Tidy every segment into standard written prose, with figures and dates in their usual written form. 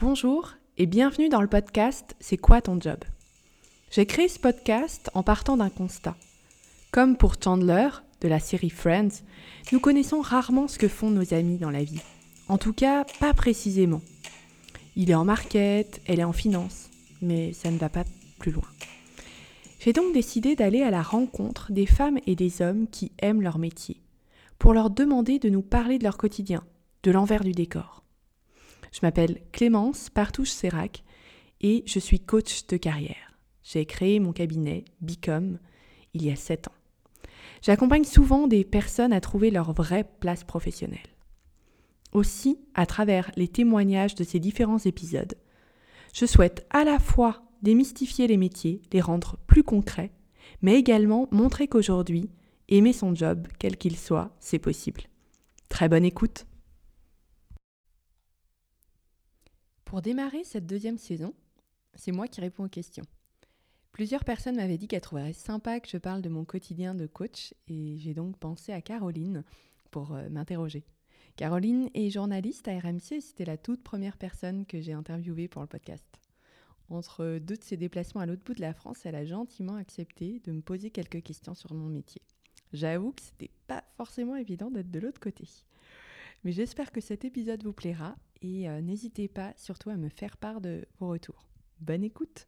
Bonjour et bienvenue dans le podcast « C'est quoi ton job ?» J'ai créé ce podcast en partant d'un constat. Comme pour Chandler, de la série Friends, nous connaissons rarement ce que font nos amis dans la vie. En tout cas, pas précisément. Il est en market, elle est en finance, mais ça ne va pas plus loin. J'ai donc décidé d'aller à la rencontre des femmes et des hommes qui aiment leur métier, pour leur demander de nous parler de leur quotidien, de l'envers du décor. Je m'appelle Clémence Partouche-Sérac et je suis coach de carrière. J'ai créé mon cabinet Become il y a 7 ans. J'accompagne souvent des personnes à trouver leur vraie place professionnelle. Aussi, à travers les témoignages de ces différents épisodes, je souhaite à la fois démystifier les métiers, les rendre plus concrets, mais également montrer qu'aujourd'hui, aimer son job, quel qu'il soit, c'est possible. Très bonne écoute! Pour démarrer cette 2e saison, c'est moi qui réponds aux questions. Plusieurs personnes m'avaient dit qu'elles trouveraient sympa que je parle de mon quotidien de coach et j'ai donc pensé à Caroline pour m'interroger. Caroline est journaliste à RMC et c'était la toute première personne que j'ai interviewée pour le podcast. Entre 2 de ses déplacements à l'autre bout de la France, elle a gentiment accepté de me poser quelques questions sur mon métier. J'avoue que c'était pas forcément évident d'être de l'autre côté. Mais j'espère que cet épisode vous plaira et n'hésitez pas surtout à me faire part de vos retours. Bonne écoute!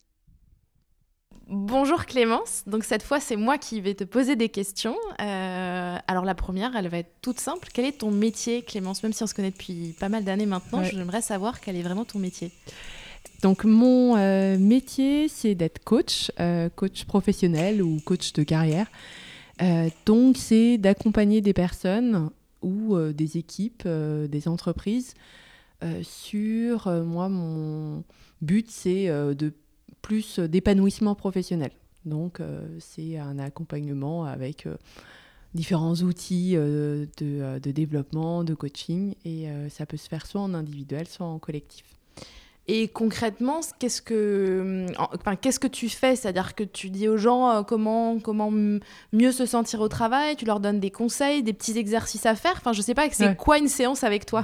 Bonjour Clémence, donc cette fois c'est moi qui vais te poser des questions. Alors la première, elle va être toute simple. Quel est ton métier, Clémence? Même si on se connaît depuis pas mal d'années maintenant, J'aimerais savoir quel est vraiment ton métier. Donc mon métier, c'est d'être coach, coach professionnel ou coach de carrière. Donc c'est d'accompagner des personnes ou des équipes, des entreprises sur, moi mon but c'est de plus d'épanouissement professionnel. Donc c'est un accompagnement avec différents outils de développement, de coaching et ça peut se faire soit en individuel, soit en collectif. Et concrètement, qu'est-ce que tu fais? C'est-à-dire que tu dis aux gens comment mieux se sentir au travail, tu leur donnes des conseils, des petits exercices à faire. Enfin, je sais pas, c'est quoi une séance avec toi?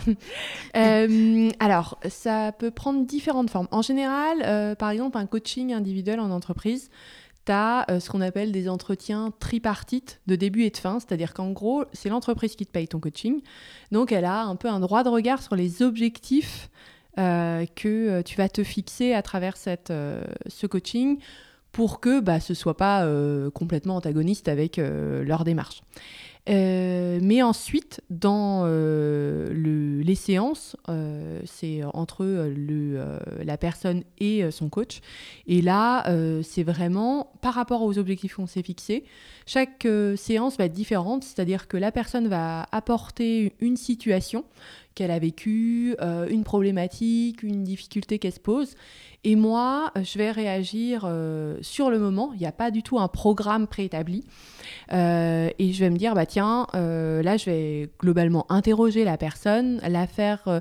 Alors, ça peut prendre différentes formes. En général, par exemple, un coaching individuel en entreprise, tu as ce qu'on appelle des entretiens tripartites de début et de fin. C'est-à-dire qu'en gros, c'est l'entreprise qui te paye ton coaching. Donc, elle a un peu un droit de regard sur les objectifs que tu vas te fixer à travers ce coaching pour que ce soit pas complètement antagoniste avec leur démarche. Mais ensuite, dans les séances, c'est entre la personne et son coach. Et là, c'est vraiment par rapport aux objectifs qu'on s'est fixés. Chaque séance va être différente, c'est-à-dire que la personne va apporter une situation qu'elle a vécue, une problématique, une difficulté qu'elle se pose. Et moi, je vais réagir sur le moment. Il n'y a pas du tout un programme préétabli. Et je vais me dire, tiens, là, je vais globalement interroger la personne, la faire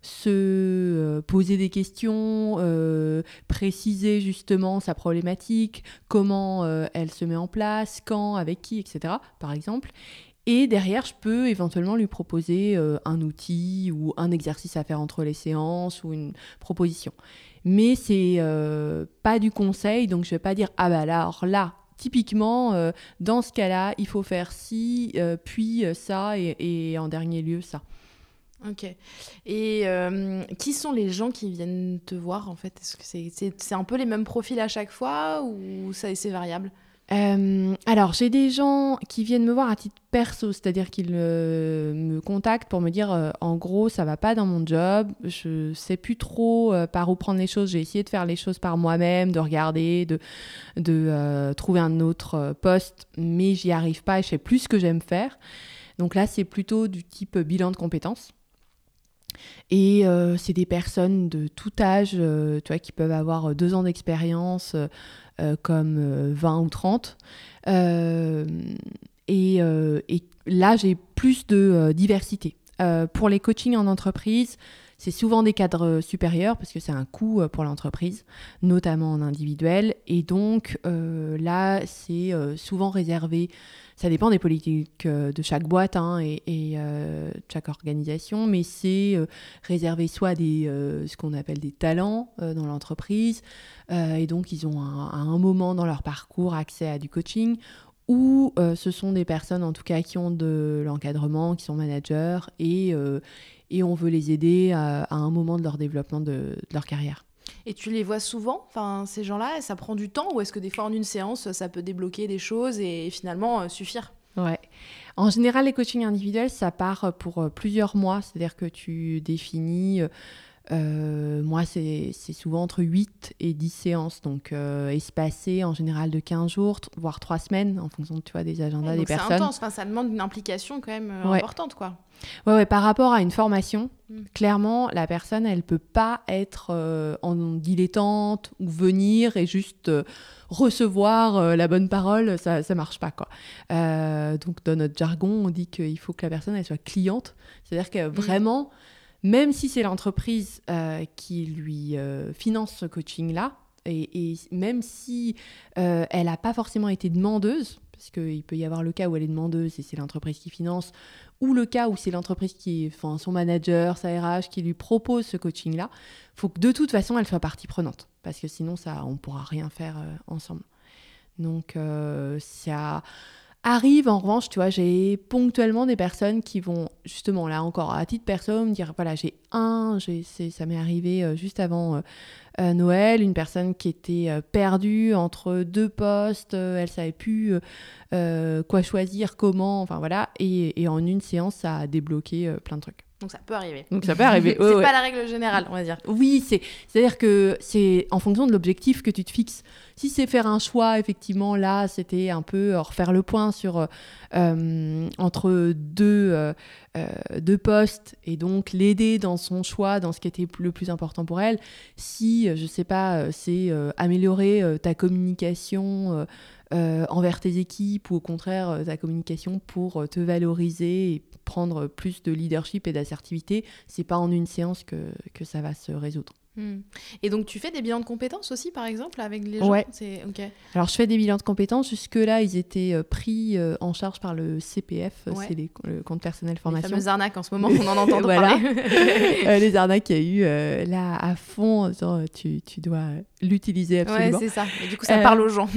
se poser des questions, préciser justement sa problématique, comment elle se met en place, quand, avec qui, etc., par exemple. Et derrière, je peux éventuellement lui proposer un outil ou un exercice à faire entre les séances ou une proposition. Mais c'est pas du conseil, donc je vais pas dire « Ah alors là, typiquement, dans ce cas-là, il faut faire ci, puis ça et en dernier lieu ça. » Ok. Et qui sont les gens qui viennent te voir en fait? Est-ce que c'est un peu les mêmes profils à chaque fois ou c'est variable? Alors, j'ai des gens qui viennent me voir à titre perso, c'est-à-dire qu'ils me contactent pour me dire en gros, ça va pas dans mon job, je sais plus trop par où prendre les choses, j'ai essayé de faire les choses par moi-même, de regarder, de trouver un autre poste, mais j'y arrive pas et je sais plus ce que j'aime faire. Donc là, c'est plutôt du type bilan de compétences. Et c'est des personnes de tout âge, tu vois, qui peuvent avoir 2 ans d'expérience, comme 20 ou 30. Et là, j'ai plus de diversité. Pour les coachings en entreprise, C'est souvent des cadres supérieurs parce que c'est un coût pour l'entreprise, notamment en individuel. Et donc là, c'est souvent réservé. Ça dépend des politiques de chaque boîte et de chaque organisation, mais c'est réservé soit à ce qu'on appelle des talents dans l'entreprise, et donc ils ont à un moment dans leur parcours accès à du coaching, ou ce sont des personnes en tout cas qui ont de l'encadrement, qui sont managers, et on veut les aider à un moment de leur développement de leur carrière. Et tu les vois souvent, enfin, ces gens-là, ça prend du temps ou est-ce que des fois en une séance, ça peut débloquer des choses et finalement suffire? Ouais. En général, les coachings individuels, ça part pour plusieurs mois. C'est-à-dire que tu définis, moi, c'est souvent entre 8 et 10 séances, donc espacées en général de 15 jours, voire 3 semaines, en fonction, tu vois, des agendas des personnes. C'est intense, enfin, ça demande une implication quand même importante, quoi. Ouais, par rapport à une formation, clairement, la personne, elle peut pas être en dilettante ou venir et juste recevoir la bonne parole, ça marche pas, quoi. Donc, dans notre jargon, on dit qu'il faut que la personne, elle soit cliente. C'est-à-dire que vraiment, même si c'est l'entreprise qui lui finance ce coaching-là, et même si elle n'a pas forcément été demandeuse, parce qu'il peut y avoir le cas où elle est demandeuse et c'est l'entreprise qui finance, ou le cas où c'est l'entreprise son manager, sa RH qui lui propose ce coaching-là, il faut que de toute façon elle soit partie prenante, parce que sinon on ne pourra rien faire ensemble. Donc ça arrive, en revanche, tu vois, j'ai ponctuellement des personnes qui vont, justement, là encore, à titre perso, me dire, voilà, ça m'est arrivé juste avant Noël, une personne qui était perdue entre 2 postes, elle savait plus quoi choisir, comment, enfin voilà, et en une séance, ça a débloqué plein de trucs. Donc ça peut arriver. C'est pas la règle générale, on va dire. Oui, c'est-à-dire que c'est en fonction de l'objectif que tu te fixes. Si c'est faire un choix, effectivement, là, c'était un peu refaire le point sur entre deux postes et donc l'aider dans son choix, dans ce qui était le plus important pour elle. Si, je sais pas, c'est améliorer ta communication envers tes équipes, ou au contraire ta communication pour te valoriser et prendre plus de leadership et d'assertivité, c'est pas en une séance que ça va se résoudre. Et donc tu fais des bilans de compétences aussi, par exemple, avec les gens? Ouais. Okay. Alors je fais des bilans de compétences. Jusque-là, ils étaient pris en charge par le CPF, c'est le compte personnel formation. Les fameuses arnaques en ce moment, on en entend parler. Les arnaques qu'il y a eu là à fond, genre, tu dois l'utiliser absolument. Ouais, c'est ça. Et du coup, ça parle aux gens.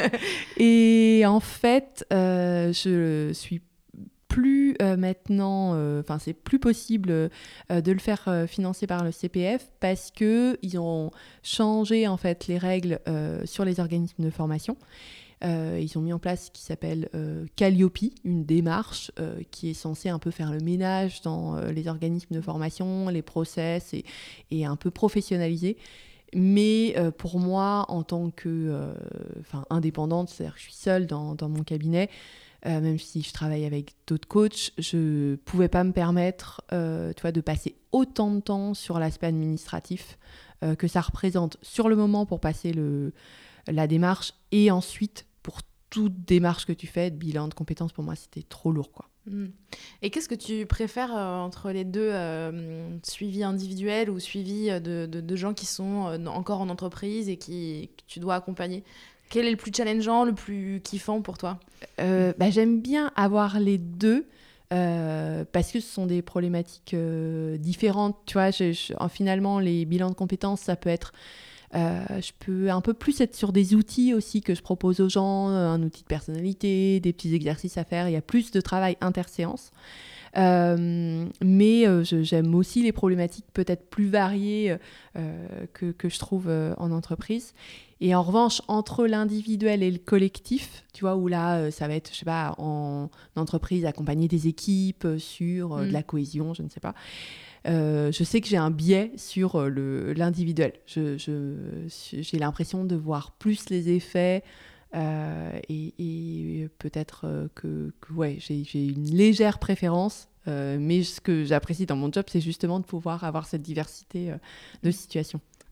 Et en fait, je suis plus maintenant, c'est plus possible de le faire financer par le CPF, parce que ils ont changé en fait les règles sur les organismes de formation. Ils ont mis en place ce qui s'appelle Calliope, une démarche qui est censée un peu faire le ménage dans les organismes de formation, les process, et un peu professionnaliser. Mais pour moi, en tant que indépendante, c'est-à-dire que je suis seule dans mon cabinet, même si je travaille avec d'autres coachs, je ne pouvais pas me permettre de passer autant de temps sur l'aspect administratif que ça représente sur le moment pour passer la démarche, et ensuite pour toute démarche que tu fais, de bilan de compétences, pour moi c'était trop lourd, quoi. Et qu'est-ce que tu préfères entre les deux, suivi individuel ou suivi de gens qui sont encore en entreprise et que tu dois accompagner? Quel est le plus challengeant, le plus kiffant pour toi? J'aime bien avoir les deux, parce que ce sont des problématiques différentes. Tu vois, finalement, les bilans de compétences, ça peut être... je peux un peu plus être sur des outils aussi que je propose aux gens, un outil de personnalité, des petits exercices à faire. Il y a plus de travail interséance. Mais j'aime aussi les problématiques peut-être plus variées que je trouve en entreprise. Et en revanche, entre l'individuel et le collectif, tu vois, où là, ça va être, je sais pas, en entreprise, accompagner des équipes sur de la cohésion, je ne sais pas. Je sais que j'ai un biais sur l'individuel. J'ai l'impression de voir plus les effets et peut-être que j'ai une légère préférence. Mais ce que j'apprécie dans mon job, c'est justement de pouvoir avoir cette diversité de situations.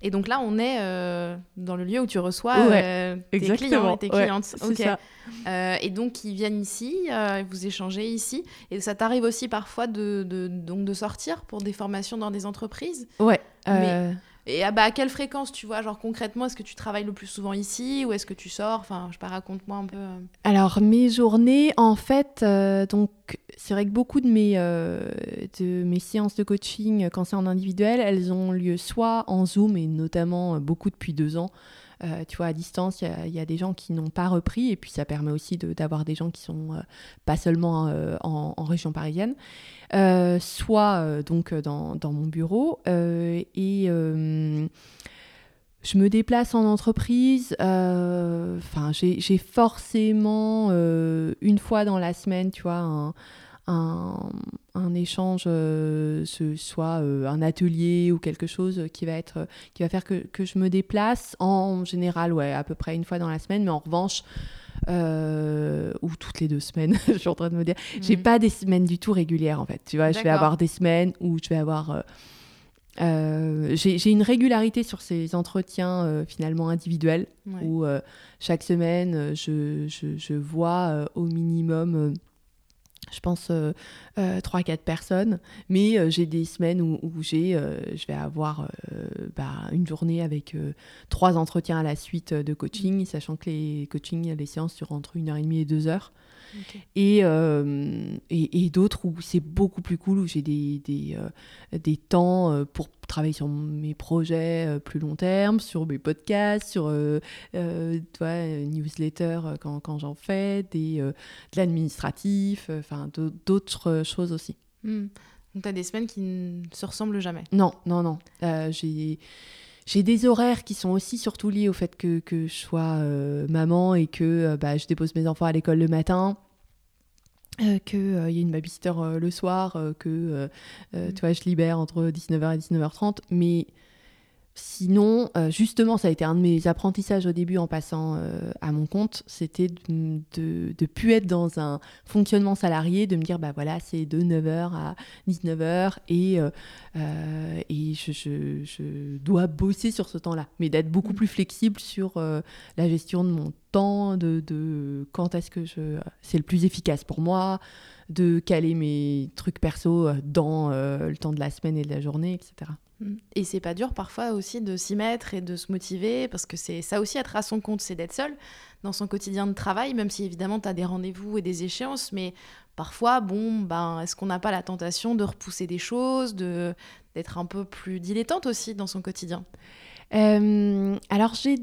Et donc là, on est dans le lieu où tu reçois tes clients et tes clientes. C'est ça. Et donc, ils viennent ici, vous échangez ici. Et ça t'arrive aussi parfois de sortir pour des formations dans des entreprises ? Ouais. Et à quelle fréquence, tu vois, genre concrètement, est-ce que tu travailles le plus souvent ici ou est-ce que tu sors ? Enfin, je sais pas, raconte-moi un peu. Alors, mes journées, en fait, donc, c'est vrai que beaucoup de mes séances de coaching, quand c'est en individuel, elles ont lieu soit en Zoom, et notamment beaucoup depuis 2 ans. Tu vois, à distance, il y a des gens qui n'ont pas repris, et puis ça permet aussi d'avoir des gens qui sont pas seulement en région parisienne, soit donc dans mon bureau, et je me déplace en entreprise. J'ai forcément une fois dans la semaine, tu vois, un échange, soit un atelier ou quelque chose qui va faire que je me déplace en général, ouais, à peu près une fois dans la semaine. Mais en revanche, ou toutes les 2 semaines, je suis en train de me dire, j'ai pas des semaines du tout régulières en fait. Tu vois, je vais avoir des semaines où je vais avoir j'ai une régularité sur ces entretiens finalement individuels, où chaque semaine je vois au minimum je pense 3-4 personnes, mais j'ai des semaines où je vais avoir une journée avec 3 entretiens à la suite de coaching, sachant que les séances durent entre 1h30 et 2 heures. Okay. Et d'autres où c'est beaucoup plus cool, où j'ai des temps pour travailler sur mes projets plus long terme, sur mes podcasts, sur newsletter quand j'en fais, de l'administratif, d'autres choses aussi. Donc tu as des semaines qui ne se ressemblent jamais ? Non. J'ai des horaires qui sont aussi surtout liés au fait que je sois maman et que je dépose mes enfants à l'école le matin, qu'il y a une babysitter le soir, tu vois, je libère entre 19h et 19h30. Mais sinon, justement, ça a été un de mes apprentissages au début en passant à mon compte, c'était de plus être dans un fonctionnement salarié, de me dire, voilà, c'est de 9h à 19h et je dois bosser sur ce temps-là, mais d'être beaucoup plus flexible sur la gestion de mon temps, de quand est-ce que c'est le plus efficace pour moi, de caler mes trucs perso dans le temps de la semaine et de la journée, etc. Et c'est pas dur parfois aussi de s'y mettre et de se motiver, parce que c'est ça aussi, être à son compte, c'est d'être seul dans son quotidien de travail, même si évidemment tu as des rendez-vous et des échéances, mais parfois, est-ce qu'on n'a pas la tentation de repousser des choses, d'être un peu plus dilettante aussi dans son quotidien ? Alors j'ai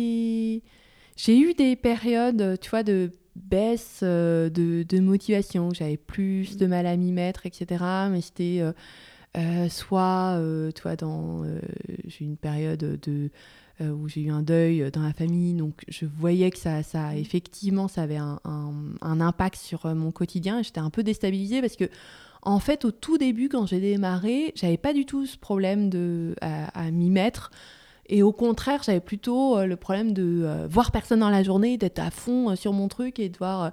eu des périodes, tu vois, de baisse de motivation, j'avais plus de mal à m'y mettre, etc. Mais c'était... soit, tu vois, j'ai eu une période où j'ai eu un deuil dans la famille, donc je voyais que ça effectivement, ça avait un impact sur mon quotidien, et j'étais un peu déstabilisée parce que, en fait, au tout début, quand j'ai démarré, j'avais pas du tout ce problème à m'y mettre. Et au contraire, j'avais plutôt le problème de voir personne dans la journée, d'être à fond sur mon truc et de voir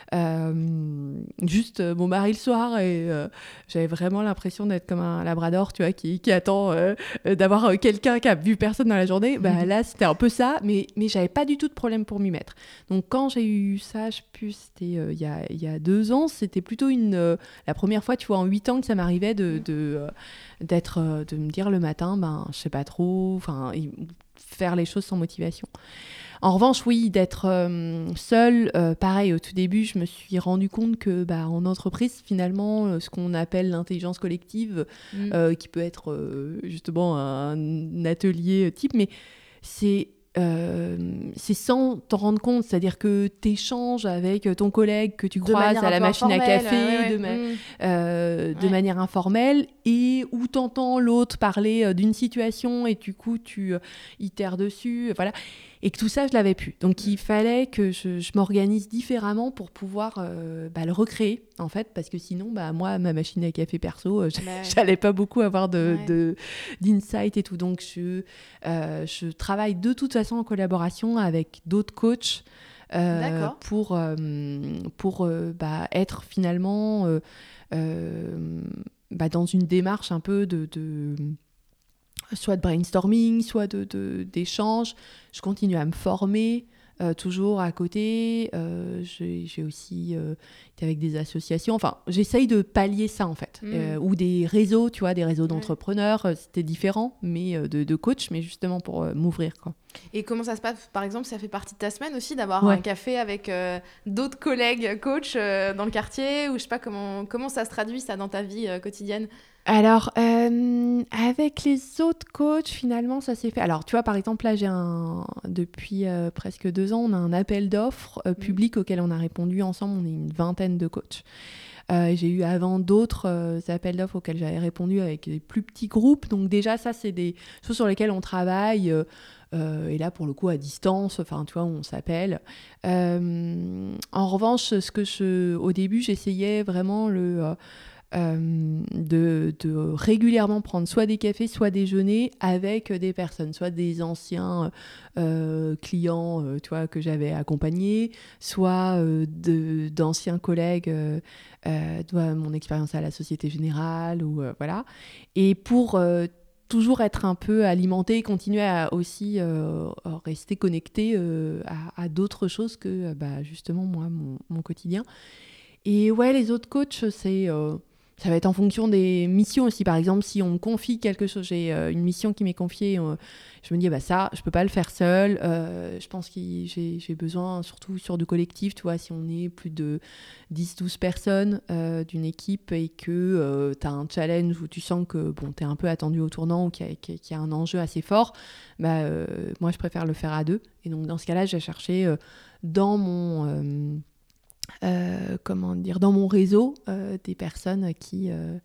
juste mon mari le soir. Et j'avais vraiment l'impression d'être comme un labrador, tu vois, qui attend d'avoir quelqu'un qui a vu personne dans la journée. Là, c'était un peu ça, mais j'avais pas du tout de problème pour m'y mettre. Donc quand j'ai eu ça, je sais plus, c'était il y a 2 ans, c'était plutôt la première fois, tu vois, en 8 ans que ça m'arrivait de me dire le matin, je sais pas trop, faire les choses sans motivation. En revanche, oui, d'être seule, pareil, au tout début, je me suis rendu compte que en entreprise, finalement, ce qu'on appelle l'intelligence collective, qui peut être justement un atelier type, mais c'est sans t'en rendre compte, c'est-à-dire que t'échanges avec ton collègue que tu croises à la machine à café de manière informelle, et où t'entends l'autre parler d'une situation et du coup tu itères dessus, voilà, et que tout ça je l'avais plus, donc il fallait que je m'organise différemment pour pouvoir le recréer en fait, parce que sinon moi, ma machine à café perso, j'allais pas beaucoup avoir d'insight et tout. Donc je travaille de toute façon en collaboration avec d'autres coachs pour être finalement dans une démarche un peu soit de brainstorming, soit d'échanges. Je continue à me former. Toujours à côté, j'ai aussi été avec des associations. Enfin, j'essaye de pallier ça, en fait. Ou des réseaux, tu vois, des réseaux d'entrepreneurs. C'était différent, mais de coach, mais justement pour m'ouvrir, quoi. Et comment ça se passe? Par exemple, ça fait partie de ta semaine aussi d'avoir un café avec d'autres collègues coachs dans le quartier? Ou je sais pas, comment ça se traduit, ça, dans ta vie quotidienne? Alors, avec les autres coachs, finalement, ça s'est fait. Alors, tu vois, par exemple, là, depuis presque 2 ans, on a un appel d'offres public auquel on a répondu ensemble. On est une vingtaine de coachs. J'ai eu avant d'autres appels d'offres auxquels j'avais répondu avec des plus petits groupes. Donc déjà, ça, c'est des choses sur lesquelles on travaille. Et là, pour le coup, à distance, enfin, tu vois, on s'appelle. En revanche, au début, j'essayais vraiment de régulièrement prendre soit des cafés, soit déjeuner avec des personnes, soit des anciens clients tu vois, que j'avais accompagnés, soit d'anciens collègues de mon expérience à la Société Générale, ou voilà. Et pour toujours être un peu alimenté et continuer à aussi rester connecté à d'autres choses que justement moi, mon quotidien. Et ouais, les autres coachs, ça va être en fonction des missions aussi. Par exemple, si on me confie quelque chose, j'ai une mission qui m'est confiée, je me dis, ça, je peux pas le faire seul. Je pense que j'ai besoin, surtout sur du collectif, tu vois, si on est plus de 10-12 personnes d'une équipe et que tu as un challenge où tu sens que tu es un peu attendu au tournant ou qu'il y a un enjeu assez fort, moi, je préfère le faire à 2. Et donc, dans ce cas-là, j'ai cherché dans mon... dans mon réseau des personnes qui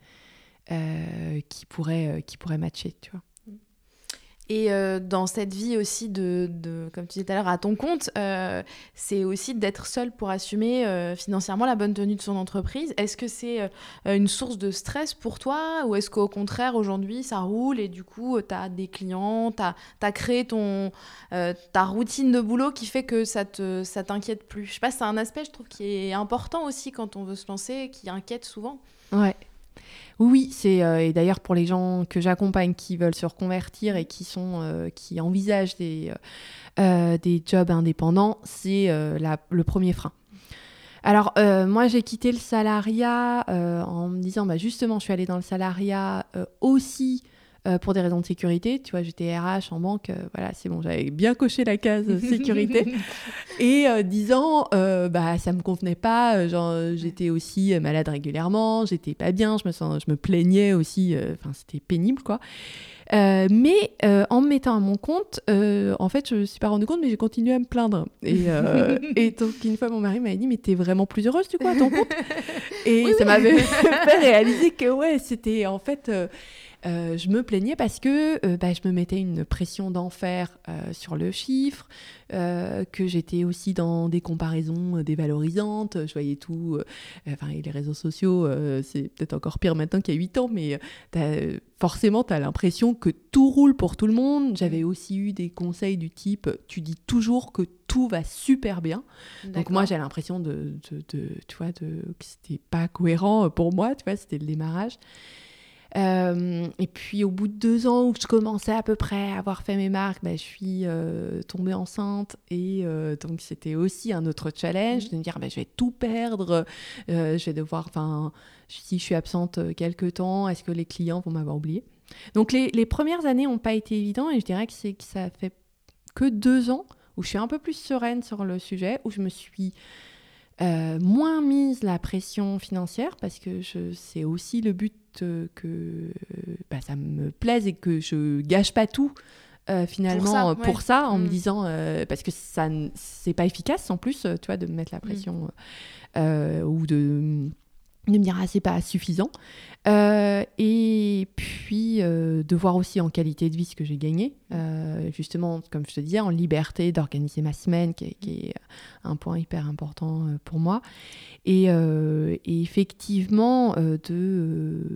pourraient matcher, tu vois. Et dans cette vie aussi comme tu disais tout à l'heure, à ton compte, c'est aussi d'être seul pour assumer financièrement la bonne tenue de son entreprise. Est-ce que c'est une source de stress pour toi, ou est-ce qu'au contraire, aujourd'hui, ça roule et du coup, tu as des clients, tu as créé ta routine de boulot qui fait que ça t'inquiète plus? Je sais pas, c'est un aspect, je trouve, qui est important aussi quand on veut se lancer, qui inquiète souvent. Ouais. Oui, et d'ailleurs pour les gens que j'accompagne qui veulent se reconvertir et qui envisagent des jobs indépendants, c'est le premier frein. Alors moi j'ai quitté le salariat en me disant justement je suis allée dans le salariat aussi pour des raisons de sécurité. Tu vois, j'étais RH en banque, voilà, c'est bon, j'avais bien coché la case sécurité. Et disant, ça me convenait pas, j'étais aussi malade régulièrement, j'étais pas bien, je me plaignais aussi, c'était pénible, quoi. Mais en me mettant à mon compte, en fait, je me suis pas rendu compte, mais j'ai continué à me plaindre. Et donc, une fois, mon mari m'avait dit, mais t'es vraiment plus heureuse, du coup, à ton compte? Et ça m'avait fait réaliser que, ouais, c'était en fait... je me plaignais parce que je me mettais une pression d'enfer sur le chiffre, que j'étais aussi dans des comparaisons dévalorisantes. Je voyais tout. Et les réseaux sociaux, c'est peut-être encore pire maintenant qu'il y a 8 ans, mais forcément, tu as l'impression que tout roule pour tout le monde. J'avais aussi eu des conseils du type, tu dis toujours que tout va super bien. D'accord. Donc moi, j'ai l'impression tu vois, que c'était pas cohérent pour moi. Tu vois, c'était le démarrage. Et puis au bout de 2 ans où je commençais à peu près à avoir fait mes marques, je suis tombée enceinte, et donc c'était aussi un autre challenge de me dire je vais tout perdre, je vais devoir, si je suis absente quelque temps, est-ce que les clients vont m'avoir oublié? Donc les premières années n'ont pas été évidentes, et je dirais que ça fait que 2 ans où je suis un peu plus sereine sur le sujet, où je me suis moins mise la pression financière, parce que c'est aussi le but que ça me plaise et que je gâche pas tout finalement pour ça, en me disant parce que ça c'est pas efficace en plus, tu vois, de me mettre la pression ou de me dire c'est pas suffisant, et puis de voir aussi en qualité de vie ce que j'ai gagné, justement comme je te disais, en liberté d'organiser ma semaine, qui est un point hyper important pour moi, et effectivement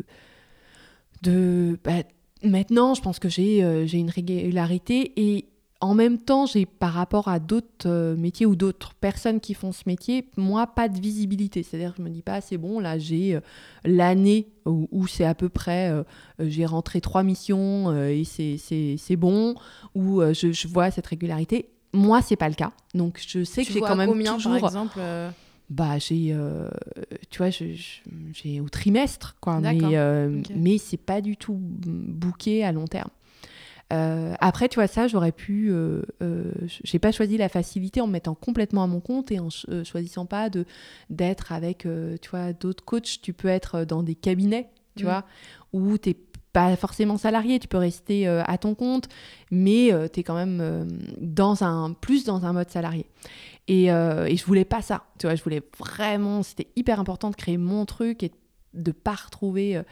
maintenant je pense que j'ai une régularité, et en même temps, j'ai par rapport à d'autres métiers ou d'autres personnes qui font ce métier, moi, pas de visibilité. C'est-à-dire que je me dis pas, c'est bon, là, j'ai l'année où c'est à peu près, j'ai rentré 3 missions et c'est bon, où je vois cette régularité. Moi, c'est pas le cas. Donc, je sais que j'ai quand même combien, toujours... par exemple Bah, j'ai, tu vois, j'ai au trimestre, quoi. D'accord. Mais c'est pas du tout booké à long terme. Après, tu vois, ça, j'aurais pu... j'ai pas choisi la facilité en me mettant complètement à mon compte et en choisissant pas d'être avec, tu vois, d'autres coachs. Tu peux être dans des cabinets, tu vois, où t'es pas forcément salarié, tu peux rester à ton compte, mais t'es quand même plus dans un mode salarié. Et je voulais pas ça, tu vois, je voulais vraiment... C'était hyper important de créer mon truc et de pas retrouver,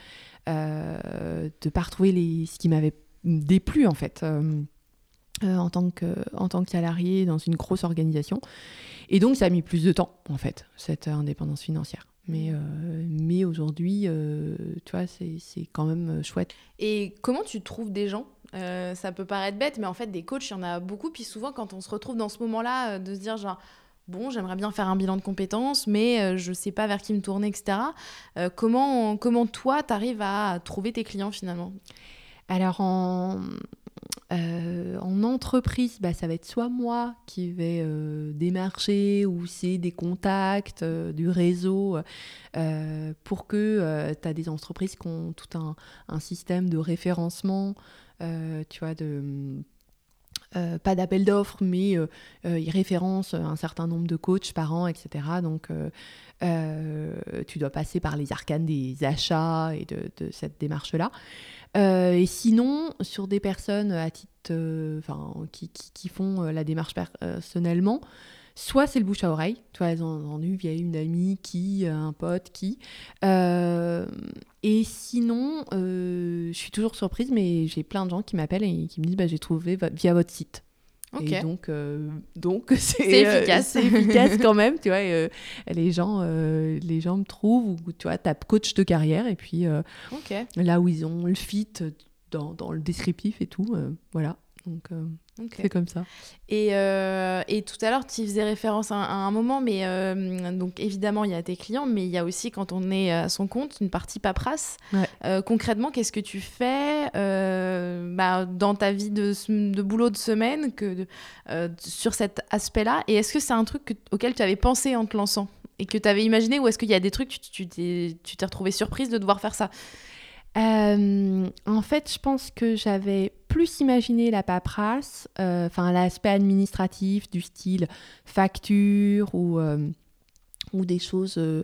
ce qui m'avait déplu en fait en tant que salarié dans une grosse organisation. Et donc ça a mis plus de temps en fait, cette indépendance financière. Mais aujourd'hui, tu vois, c'est quand même chouette. Et comment tu trouves des gens ça peut paraître bête, mais en fait, des coachs, il y en a beaucoup. Puis souvent, quand on se retrouve dans ce moment-là, de se dire genre, bon, j'aimerais bien faire un bilan de compétences, mais je sais pas vers qui me tourner, etc. Comment toi, t'arrives à trouver tes clients finalement ? Alors en entreprise, bah, ça va être soit moi qui vais démarcher ou c'est des contacts, du réseau pour que tu as des entreprises qui ont tout un système de référencement, tu vois, pas d'appel d'offres, mais ils référencent un certain nombre de coachs par an, etc. Donc, tu dois passer par les arcanes des achats et de cette démarche-là. Et sinon, sur des personnes à titre, qui font la démarche personnellement, soit c'est le bouche à oreille, tu vois, elles en ont eu via une amie un pote et sinon, je suis toujours surprise, mais j'ai plein de gens qui m'appellent et qui me disent j'ai trouvé via votre site. Ok. Et donc c'est efficace. C'est efficace quand même, tu vois. Les gens me trouvent, ou tu vois, tapent coach de carrière et puis là où ils ont le fit dans le descriptif et tout, voilà. Donc c'est comme ça. Et tout à l'heure, tu faisais référence à un moment, mais donc évidemment, il y a tes clients, mais il y a aussi, quand on est à son compte, une partie paperasse. Ouais. Concrètement, qu'est-ce que tu fais dans ta vie de boulot de semaine sur cet aspect-là ? Et est-ce que c'est un truc auquel tu avais pensé en te lançant et que tu avais imaginé, ou est-ce qu'il y a des trucs, tu t'es retrouvée surprise de devoir faire ça ? En fait, je pense que j'avais plus imaginé la paperasse, l'aspect administratif du style facture ou des choses de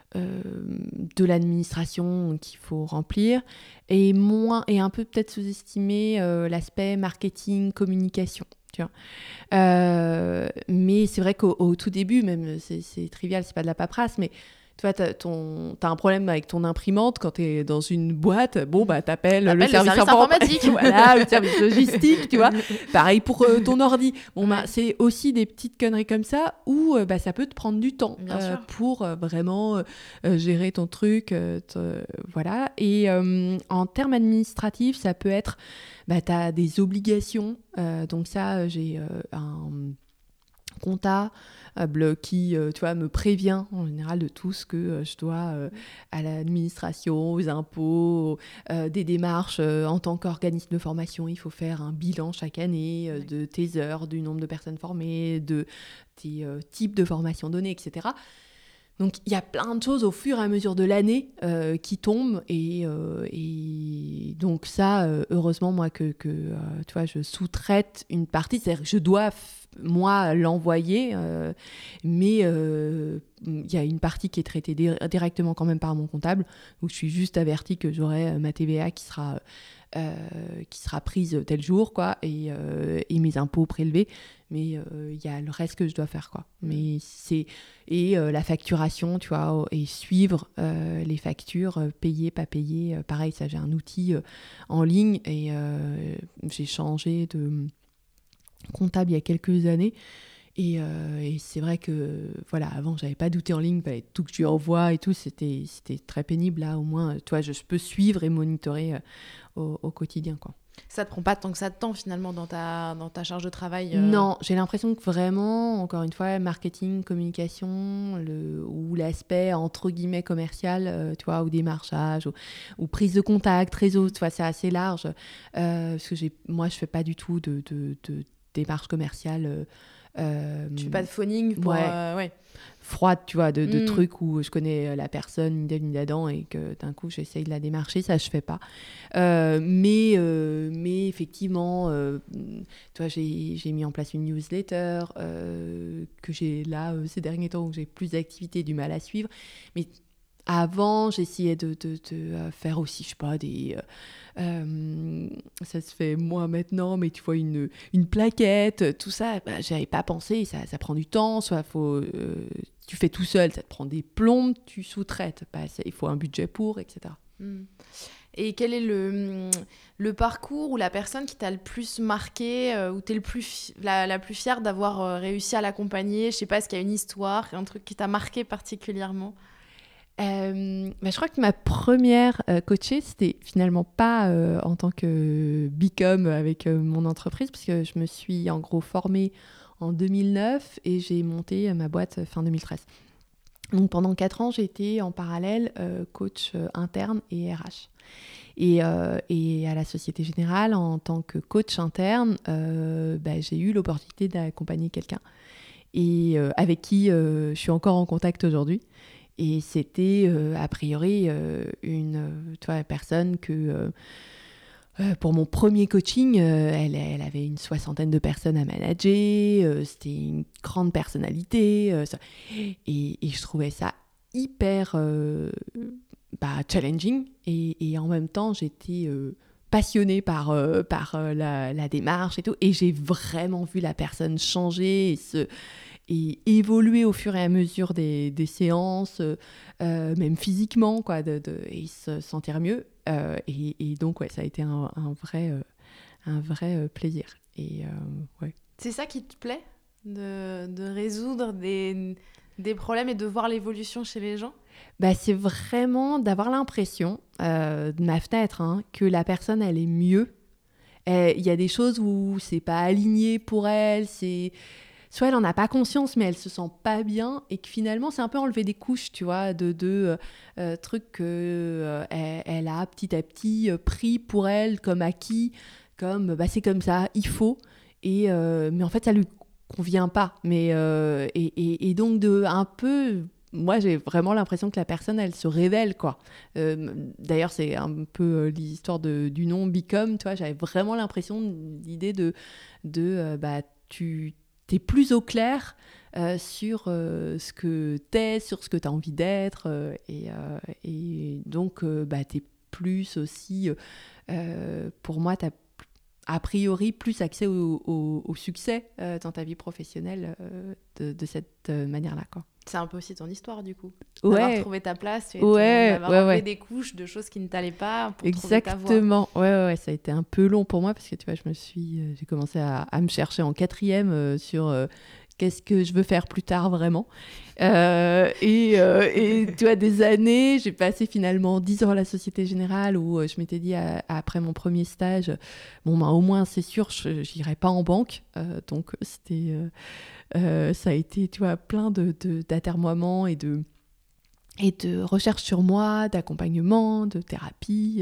l'administration qu'il faut remplir, et un peu peut-être sous-estimer l'aspect marketing, communication. Tu vois. Mais c'est vrai qu'au tout début, même c'est trivial, c'est pas de la paperasse, mais tu vois, t'as un problème avec ton imprimante quand t'es dans une boîte, t'appelles le service informatique, voilà, le service logistique, tu vois. Pareil pour ton ordi. C'est aussi des petites conneries comme ça où ça peut te prendre du temps pour vraiment gérer ton truc, voilà. Et en termes administratifs, ça peut être, t'as des obligations, donc ça, j'ai un comptable qui tu vois, me prévient en général de tout ce que je dois à l'administration, aux impôts, des démarches en tant qu'organisme de formation. Il faut faire un bilan chaque année de tes heures, du nombre de personnes formées, de tes types de formations données, etc. Donc il y a plein de choses au fur et à mesure de l'année qui tombent, et donc ça, heureusement moi que tu vois, je sous-traite une partie, c'est-à-dire que je dois moi l'envoyer, mais il y a une partie qui est traitée directement quand même par mon comptable, où je suis juste avertie que j'aurai ma TVA qui sera prise tel jour, quoi, et mes impôts prélevés, mais il y a le reste que je dois faire, quoi. Mais la facturation, tu vois, et suivre les factures, payer, pas payer, pareil, ça, j'ai un outil en ligne, et j'ai changé de comptable il y a quelques années. Et c'est vrai que, voilà, avant, j'avais pas d'outil en ligne, il fallait tout que tu envoies et tout, c'était très pénible. Là, au moins, toi, je peux suivre et monitorer au quotidien, quoi. Ça te prend pas tant que ça de temps finalement dans ta charge de travail Non, j'ai l'impression que vraiment, encore une fois, marketing, communication, ou l'aspect entre guillemets commercial, tu vois, ou démarchage, ou prise de contact, réseau, tu vois, c'est assez large. Parce que moi, je fais pas du tout de démarche commerciale. Tu fais pas de phoning pour... Ouais. ouais. Froide, tu vois, de trucs où je connais la personne, ni d'elle ni d'Adam, et que d'un coup, j'essaye de la démarcher, ça, je fais pas. Mais effectivement, tu vois, j'ai mis en place une newsletter que j'ai là, ces derniers temps, où j'ai plus d'activités, du mal à suivre. Mais avant, j'essayais de faire aussi, je sais pas, ça se fait moins maintenant, mais tu vois, une plaquette, tout ça, bah, j'avais pas pensé, ça prend du temps, soit tu fais tout seul, ça te prend des plombes, tu sous-traites, bah, il faut un budget pour, etc. Et quel est le parcours ou la personne qui t'a le plus marqué, ou t'es la plus fière d'avoir réussi à l'accompagner? Je sais pas, est-ce qu'il y a une histoire, un truc qui t'a marqué particulièrement? Bah, je crois que ma première coachée, c'était finalement pas en tant que Bicom avec mon entreprise, parce que je me suis en gros formée en 2009 et j'ai monté ma boîte fin 2013. Donc pendant 4 ans, j'ai été en parallèle coach interne et RH. Et à la Société Générale, en tant que coach interne, bah, j'ai eu l'opportunité d'accompagner quelqu'un et avec qui je suis encore en contact aujourd'hui. Et c'était a priori une personne que pour mon premier coaching, elle avait une 60aine de personnes à manager, c'était une grande personnalité, et je trouvais ça hyper challenging, et en même temps j'étais passionnée par la démarche et tout, et j'ai vraiment vu la personne changer et évoluer au fur et à mesure des séances, même physiquement, quoi, et se sentir mieux. Et donc, ouais, ça a été un vrai plaisir. Et ouais. C'est ça qui te plaît, de résoudre des problèmes et de voir l'évolution chez les gens? Bah, c'est vraiment d'avoir l'impression, de ma fenêtre, hein, que la personne, elle est mieux. Il y a des choses où c'est pas aligné pour elle, soit elle en a pas conscience, mais elle se sent pas bien, et que finalement c'est un peu enlever des couches, tu vois, de trucs que elle a petit à petit pris pour elle comme acquis, comme bah, c'est comme ça, il faut, mais en fait ça lui convient pas, et donc de un peu. Moi, j'ai vraiment l'impression que la personne, elle se révèle, quoi. D'ailleurs, c'est un peu l'histoire du nom Bicom, tu vois. J'avais vraiment l'impression, l'idée bah, t'es plus au clair sur ce que t'es, sur ce que t'as envie d'être, et donc bah, t'es plus aussi, pour moi, t'as a priori plus accès au succès dans ta vie professionnelle de cette manière-là, quoi. C'est un peu aussi ton histoire, du coup. Ouais. D'avoir trouvé ta place et d'avoir enlevé des couches de choses qui ne t'allaient pas pour trouver ta voie. Exactement. Ouais, ça a été un peu long pour moi parce que, tu vois, j'ai commencé à me chercher en 4e sur qu'est-ce que je veux faire plus tard, vraiment. Et tu vois, des années, j'ai passé finalement 10 ans à la Société Générale où je m'étais dit, après mon premier stage, bon, bah, au moins, c'est sûr, je n'irai pas en banque. Donc, ça a été, tu vois, plein d'atermoiements et de recherche sur moi, d'accompagnement, de thérapie.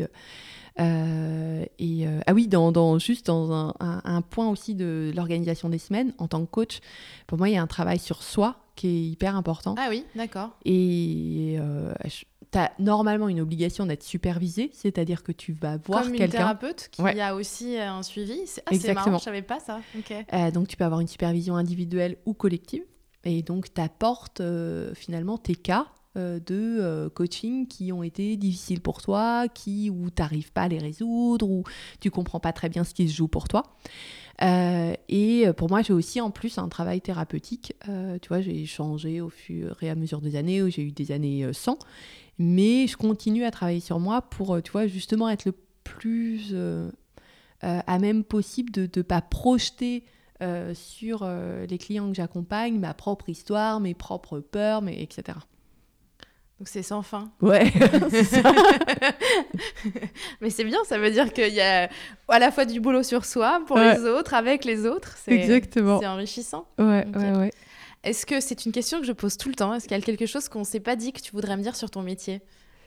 Ah oui, juste dans un point aussi de l'organisation des semaines, en tant que coach, pour moi, il y a un travail sur soi qui est hyper important. Ah oui, d'accord. Et tu as normalement une obligation d'être supervisé, c'est-à-dire que tu vas voir quelqu'un. Comme une thérapeute qui a aussi un suivi. C'est marrant, je ne savais pas ça. Okay. Donc, tu peux avoir une supervision individuelle ou collective. Et donc, tu apportes finalement tes cas de coaching qui ont été difficiles pour toi, où tu n'arrives pas à les résoudre, ou tu ne comprends pas très bien ce qui se joue pour toi. Et pour moi, j'ai aussi en plus un travail thérapeutique. Tu vois, j'ai changé au fur et à mesure des années, où j'ai eu des années sans. Mais je continue à travailler sur moi pour, tu vois, justement être le plus à même possible de ne pas projeter sur les clients que j'accompagne ma propre histoire, mes propres peurs, etc. Donc c'est sans fin. Ouais, c'est ça. Mais c'est bien, ça veut dire qu'il y a à la fois du boulot sur soi, pour les autres, avec les autres. Exactement. C'est enrichissant. Ouais, Okay. ouais. Est-ce que c'est une question que je pose tout le temps? Est-ce qu'il y a quelque chose qu'on ne s'est pas dit que tu voudrais me dire sur ton métier?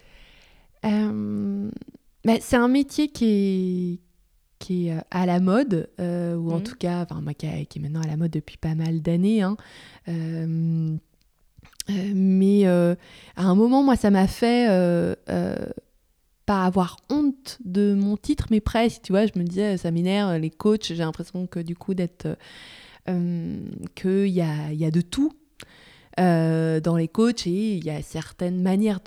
C'est un métier qui est à la mode, ou en tout cas, moi, qui est maintenant à la mode depuis pas mal d'années. Hein. Mais à un moment, moi, ça m'a fait pas avoir honte de mon titre, mais presque, tu vois, je me disais, ça m'énerve, les coachs, j'ai l'impression que du coup, qu'il y a de tout dans les coachs, et il y a certaines manières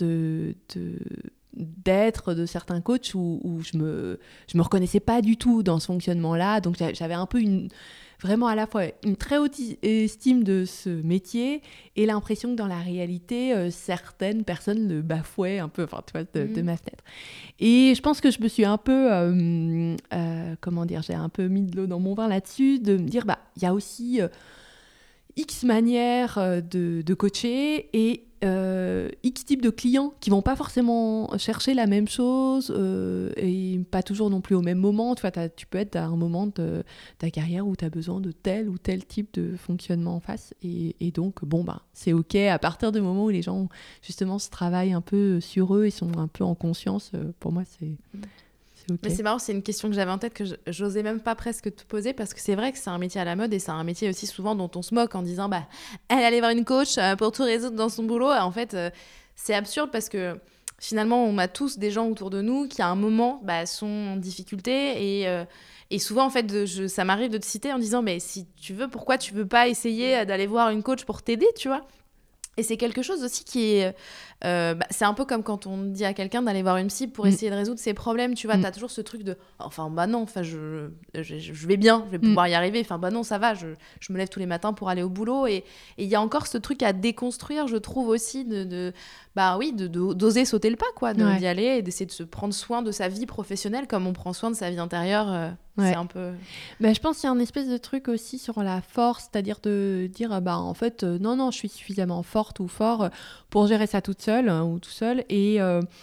d'être de certains coachs où je me reconnaissais pas du tout dans ce fonctionnement-là, donc j'avais un peu vraiment à la fois une très haute estime de ce métier et l'impression que dans la réalité, certaines personnes le bafouaient un peu, tu vois, de ma fenêtre. Et je pense que je me suis un peu, j'ai un peu mis de l'eau dans mon vin là-dessus, de me dire, il y a aussi X manières de coacher et X types de clients qui vont pas forcément chercher la même chose et pas toujours non plus au même moment. Tu vois, tu peux être à un moment de ta carrière où tu as besoin de tel ou tel type de fonctionnement en face. Et donc, c'est OK. À partir du moment où les gens, justement, se travaillent un peu sur eux et sont un peu en conscience, pour moi, c'est OK. Mais c'est marrant, c'est une question que j'avais en tête que j'osais même pas presque te poser, parce que c'est vrai que c'est un métier à la mode et c'est un métier aussi souvent dont on se moque en disant elle allait voir une coach pour tout résoudre dans son boulot. En fait, c'est absurde parce que finalement, on a tous des gens autour de nous qui à un moment sont en difficulté et souvent en fait ça m'arrive de te citer en disant mais si tu veux, pourquoi tu veux pas essayer d'aller voir une coach pour t'aider, tu vois? Et c'est quelque chose aussi qui est... c'est un peu comme quand on dit à quelqu'un d'aller voir une psy pour essayer de résoudre ses problèmes, tu vois, t'as toujours ce truc de... non, je vais bien, je vais pouvoir y arriver, non, ça va, je me lève tous les matins pour aller au boulot. Et il y a encore ce truc à déconstruire, je trouve aussi, d'oser sauter le pas, quoi, d'y aller et d'essayer de se prendre soin de sa vie professionnelle comme on prend soin de sa vie intérieure. C'est un peu... je pense qu'il y a un espèce de truc aussi sur la force, c'est-à-dire de dire en fait non, je suis suffisamment forte ou fort pour gérer ça toute seule ou tout seul, et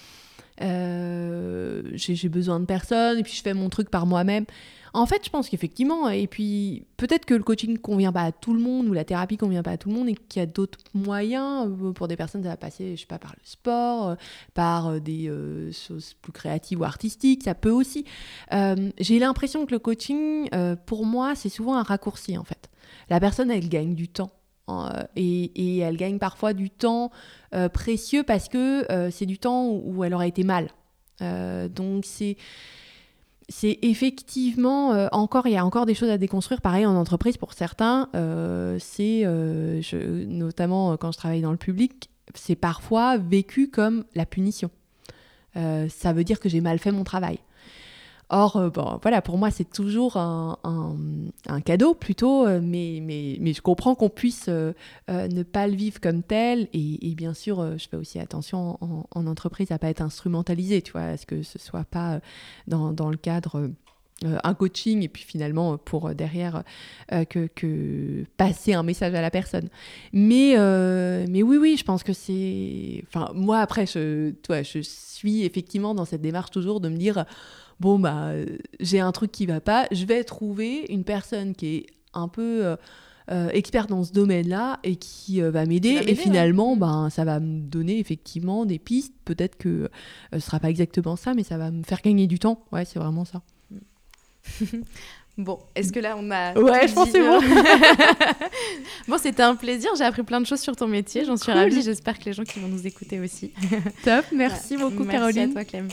j'ai besoin de personne et puis je fais mon truc par moi-même. En fait, je pense qu'effectivement, et puis peut-être que le coaching convient pas à tout le monde ou la thérapie convient pas à tout le monde et qu'il y a d'autres moyens. Pour des personnes, ça va passer, je sais pas, par le sport, par des choses plus créatives ou artistiques, ça peut aussi. J'ai l'impression que le coaching, pour moi, c'est souvent un raccourci en fait. La personne, elle gagne du temps. Et elle gagne parfois du temps précieux parce que c'est du temps où elle aurait été mal. Donc c'est effectivement il y a encore des choses à déconstruire. Pareil en entreprise pour certains, notamment quand je travaille dans le public, c'est parfois vécu comme la punition. Ça veut dire que j'ai mal fait mon travail. Or, pour moi, c'est toujours un cadeau plutôt, mais je comprends qu'on puisse ne pas le vivre comme tel. Et bien sûr, je fais aussi attention en entreprise à ne pas être instrumentalisé, tu vois, à ce que ce ne soit pas dans le cadre un coaching et puis finalement pour derrière que passer un message à la personne. Mais oui, je pense que c'est... Enfin, moi, après, je suis effectivement dans cette démarche toujours de me dire... j'ai un truc qui va pas, je vais trouver une personne qui est un peu experte dans ce domaine-là et qui va m'aider. Et finalement, ça va me donner effectivement des pistes. Peut-être que ce sera pas exactement ça, mais ça va me faire gagner du temps. Ouais, c'est vraiment ça. Bon, est-ce que là, on a... Ouais, je pense que c'est bon. Bon, c'était un plaisir. J'ai appris plein de choses sur ton métier. J'en suis ravie. J'espère que les gens qui vont nous écouter aussi. Top. Merci beaucoup, Caroline. Merci à toi, Clem.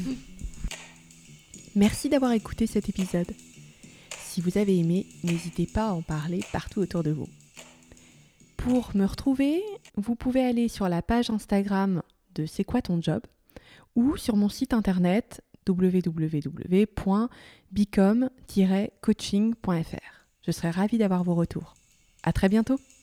Merci d'avoir écouté cet épisode. Si vous avez aimé, n'hésitez pas à en parler partout autour de vous. Pour me retrouver, vous pouvez aller sur la page Instagram de C'est quoi ton job ou sur mon site internet www.become-coaching.fr. Je serai ravie d'avoir vos retours. À très bientôt.